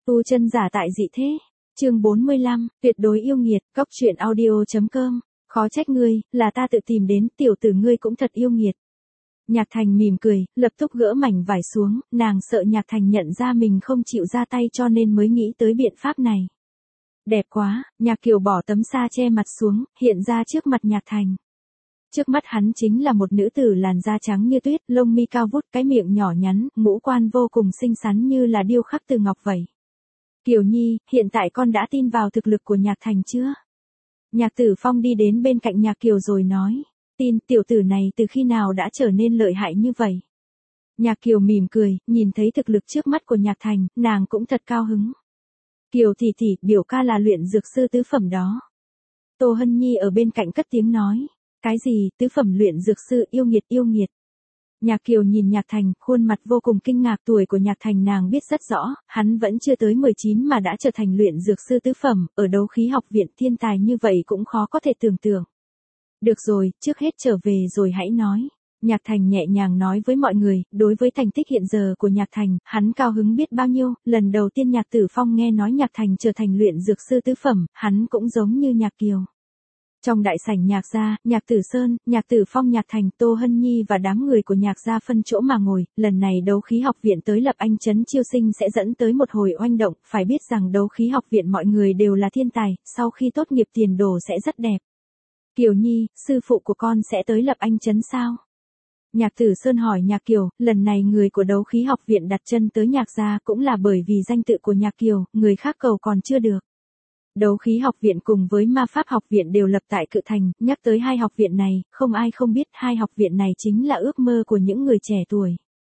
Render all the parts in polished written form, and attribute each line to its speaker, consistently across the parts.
Speaker 1: Tu chân giả tại dị thế. Chương 45, tuyệt đối yêu nghiệt, góc truyện audio.com. Khó trách ngươi, là ta tự tìm đến, tiểu tử ngươi cũng thật yêu nghiệt. Nhạc Thành mỉm cười, lập tức gỡ mảnh vải xuống, nàng sợ Nhạc Thành nhận ra mình không chịu ra tay cho nên mới nghĩ tới biện pháp này. Đẹp quá, Nhạc Kiều bỏ tấm sa che mặt xuống, hiện ra trước mặt Nhạc Thành. Trước mắt hắn chính là một nữ tử làn da trắng như tuyết, lông mi cao vút, cái miệng nhỏ nhắn, ngũ quan vô cùng xinh xắn như là điêu khắc từ ngọc vậy. Kiều Nhi, hiện tại con đã tin vào thực lực của Nhạc Thành chưa? Nhạc Tử Phong đi đến bên cạnh Nhạc Kiều rồi nói, tin, tiểu tử này từ khi nào đã trở nên lợi hại như vậy? Nhạc Kiều mỉm cười, nhìn thấy thực lực trước mắt của Nhạc Thành, nàng cũng thật cao hứng. Kiều tỷ tỷ, biểu ca là luyện dược sư tứ phẩm đó. Tô Hân Nhi ở bên cạnh cất tiếng nói, cái gì, tứ phẩm luyện dược sư, yêu nghiệt yêu nghiệt. Nhạc Kiều nhìn Nhạc Thành, khuôn mặt vô cùng kinh ngạc, tuổi của Nhạc Thành nàng biết rất rõ, hắn vẫn chưa tới 19 mà đã trở thành luyện dược sư tứ phẩm, ở đấu khí học viện thiên tài như vậy cũng khó có thể tưởng tượng. Được rồi, trước hết trở về rồi hãy nói. Nhạc Thành nhẹ nhàng nói với mọi người, đối với thành tích hiện giờ của Nhạc Thành, hắn cao hứng biết bao nhiêu, lần đầu tiên Nhạc Tử Phong nghe nói Nhạc Thành trở thành luyện dược sư tứ phẩm, hắn cũng giống như Nhạc Kiều. Trong đại sảnh Nhạc gia, Nhạc Tử Sơn, Nhạc Tử Phong, Nhạc Thành, Tô Hân Nhi và đám người của Nhạc gia phân chỗ mà ngồi, lần này đấu khí học viện tới Lập Anh trấn chiêu sinh sẽ dẫn tới một hồi oanh động, phải biết rằng đấu khí học viện mọi người đều là thiên tài, sau khi tốt nghiệp tiền đồ sẽ rất đẹp. Kiều Nhi, sư phụ của con sẽ tới Lập Anh trấn sao? Nhạc Tử Sơn hỏi Nhạc Kiều, lần này người của đấu khí học viện đặt chân tới Nhạc gia cũng là bởi vì danh tự của Nhạc Kiều, người khác cầu còn chưa được. Đấu khí học viện cùng với ma pháp học viện đều lập tại Cự Thành, nhắc tới hai học viện này, không ai không biết hai học viện này chính là ước mơ của những người trẻ tuổi.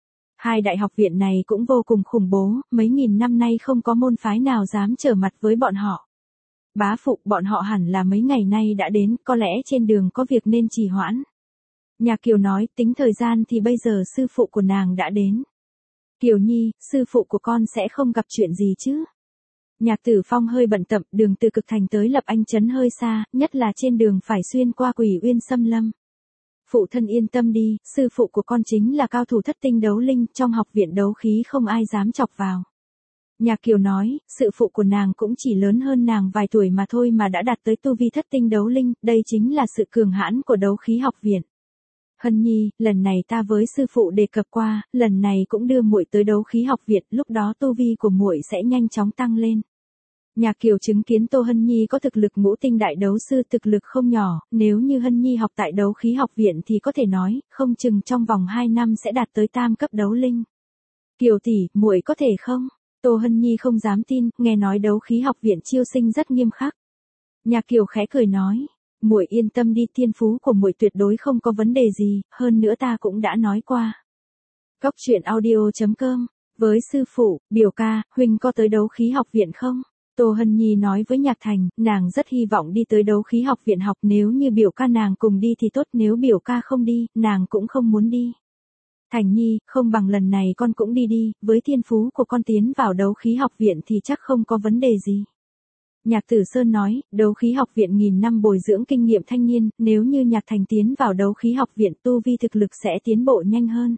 Speaker 1: Hai đại học viện này cũng vô cùng khủng bố, mấy nghìn năm nay không có môn phái nào dám trở mặt với bọn họ. Bá phụ, bọn họ hẳn là mấy ngày nay đã đến, có lẽ trên đường có việc nên trì hoãn. Nhạc Kiều nói, tính thời gian thì bây giờ sư phụ của nàng đã đến. Kiều Nhi, sư phụ của con sẽ không gặp chuyện gì chứ? Nhạc Tử Phong hơi bận tâm, đường từ Cực Thành tới Lập Anh trấn hơi xa, nhất là trên đường phải xuyên qua Quỷ Uyên Xâm Lâm. Phụ thân yên tâm đi, sư phụ của con chính là cao thủ thất tinh đấu linh, trong học viện đấu khí không ai dám chọc vào. Nhạc Kiều nói, sự phụ của nàng cũng chỉ lớn hơn nàng vài tuổi mà thôi mà đã đạt tới tu vi thất tinh đấu linh, đây chính là sự cường hãn của đấu khí học viện. Hân Nhi, lần này ta với sư phụ đề cập qua, lần này cũng đưa muội tới đấu khí học viện, lúc đó tu vi của muội sẽ nhanh chóng tăng lên. Nhạc Kiều chứng kiến Tô Hân Nhi có thực lực ngũ tinh đại đấu sư, thực lực không nhỏ, nếu như Hân Nhi học tại đấu khí học viện thì có thể nói, không chừng trong vòng 2 năm sẽ đạt tới tam cấp đấu linh. Kiều tỷ, muội có thể không? Tô Hân Nhi không dám tin, nghe nói đấu khí học viện chiêu sinh rất nghiêm khắc. Nhạc Kiều khẽ cười nói, muội yên tâm đi, thiên phú của muội tuyệt đối không có vấn đề gì, hơn nữa ta cũng đã nói qua. Góc truyện audio.com, với sư phụ, biểu ca, huynh có tới đấu khí học viện không? Tô Hân Nhi nói với Nhạc Thành, nàng rất hy vọng đi tới đấu khí học viện học, nếu như biểu ca nàng cùng đi thì tốt, nếu biểu ca không đi, nàng cũng không muốn đi. Thành Nhi, không bằng lần này con cũng đi đi, với thiên phú của con tiến vào đấu khí học viện thì chắc không có vấn đề gì. Nhạc Tử Sơn nói, đấu khí học viện nghìn năm bồi dưỡng kinh nghiệm thanh niên, nếu như Nhạc Thành tiến vào đấu khí học viện tu vi thực lực sẽ tiến bộ nhanh hơn.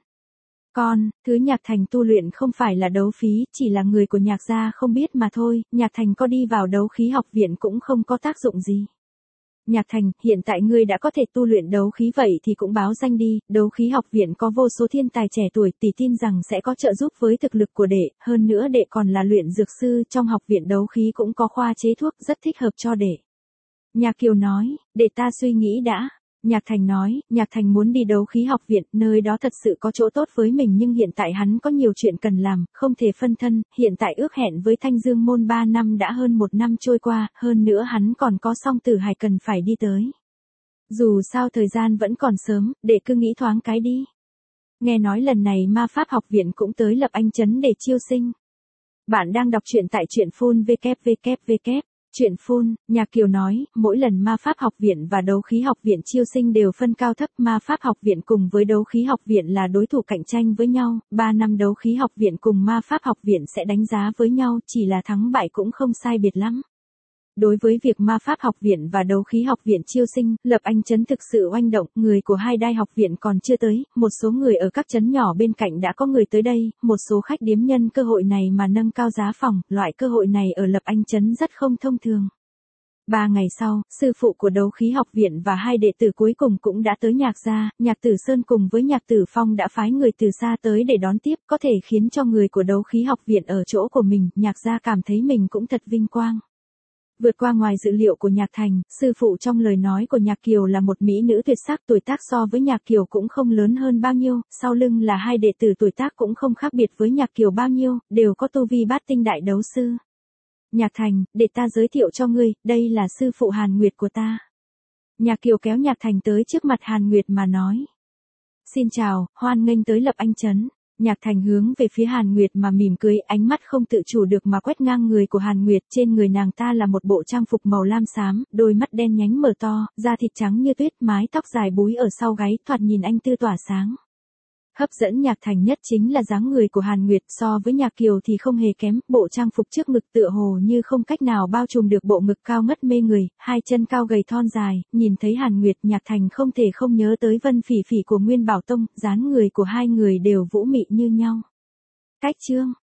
Speaker 1: Thứ Nhạc Thành tu luyện không phải là đấu phí, chỉ là người của Nhạc gia không biết mà thôi, Nhạc Thành có đi vào đấu khí học viện cũng không có tác dụng gì. Nhạc Thành, hiện tại ngươi đã có thể tu luyện đấu khí vậy thì cũng báo danh đi, đấu khí học viện có vô số thiên tài trẻ tuổi, tỷ tin rằng sẽ có trợ giúp với thực lực của đệ, hơn nữa đệ còn là luyện dược sư, trong học viện đấu khí cũng có khoa chế thuốc rất thích hợp cho đệ. Nhạc Kiều nói, để ta suy nghĩ đã. Nhạc Thành nói, Nhạc Thành muốn đi đấu khí học viện, nơi đó thật sự có chỗ tốt với mình nhưng hiện tại hắn có nhiều chuyện cần làm, không thể phân thân, hiện tại ước hẹn với Thanh Dương môn 3 năm đã hơn 1 năm trôi qua, hơn nữa hắn còn có Song Tử Hải cần phải đi tới. Dù sao thời gian vẫn còn sớm, để cứ nghĩ thoáng cái đi. Nghe nói lần này ma pháp học viện cũng tới Lập Anh trấn để chiêu sinh. Bạn đang đọc truyện tại truyện phun www. Chuyện phun, Nhạc Kiều nói, mỗi lần ma pháp học viện và đấu khí học viện chiêu sinh đều phân cao thấp, ma pháp học viện cùng với đấu khí học viện là đối thủ cạnh tranh với nhau, 3 năm đấu khí học viện cùng ma pháp học viện sẽ đánh giá với nhau, chỉ là thắng bại cũng không sai biệt lắm. Đối với việc ma pháp học viện và đấu khí học viện chiêu sinh, Lập Anh trấn thực sự oanh động, người của hai đai học viện còn chưa tới, một số người ở các trấn nhỏ bên cạnh đã có người tới đây, một số khách điếm nhân cơ hội này mà nâng cao giá phòng, loại cơ hội này ở Lập Anh trấn rất không thông thường. 3 ngày sau, sư phụ của đấu khí học viện và hai đệ tử cuối cùng cũng đã tới Nhạc gia, Nhạc Tử Sơn cùng với Nhạc Tử Phong đã phái người từ xa tới để đón tiếp, có thể khiến cho người của đấu khí học viện ở chỗ của mình, Nhạc gia cảm thấy mình cũng thật vinh quang. Vượt qua ngoài dự liệu của Nhạc Thành, sư phụ trong lời nói của Nhạc Kiều là một mỹ nữ tuyệt sắc, tuổi tác so với Nhạc Kiều cũng không lớn hơn bao nhiêu, sau lưng là hai đệ tử tuổi tác cũng không khác biệt với Nhạc Kiều bao nhiêu, đều có tu vi bát tinh đại đấu sư. Nhạc Thành, để ta giới thiệu cho ngươi, đây là sư phụ Hàn Nguyệt của ta. Nhạc Kiều kéo Nhạc Thành tới trước mặt Hàn Nguyệt mà nói. Xin chào, hoan nghênh tới Lập Anh trấn. Nhạc Thành hướng về phía Hàn Nguyệt mà mỉm cười, ánh mắt không tự chủ được mà quét ngang người của Hàn Nguyệt, trên người nàng ta là một bộ trang phục màu lam xám, đôi mắt đen nhánh mở to, da thịt trắng như tuyết, mái tóc dài búi ở sau gáy, thoạt nhìn anh tư tỏa sáng. Hấp dẫn Nhạc Thành nhất chính là dáng người của Hàn Nguyệt, so với Nhạc Kiều thì không hề kém, bộ trang phục trước ngực tựa hồ như không cách nào bao trùm được bộ ngực cao ngất mê người, hai chân cao gầy thon dài, nhìn thấy Hàn Nguyệt, Nhạc Thành không thể không nhớ tới Vân Phỉ Phỉ của Nguyên Bảo Tông, dáng người của hai người đều vũ mị như nhau. Cách chương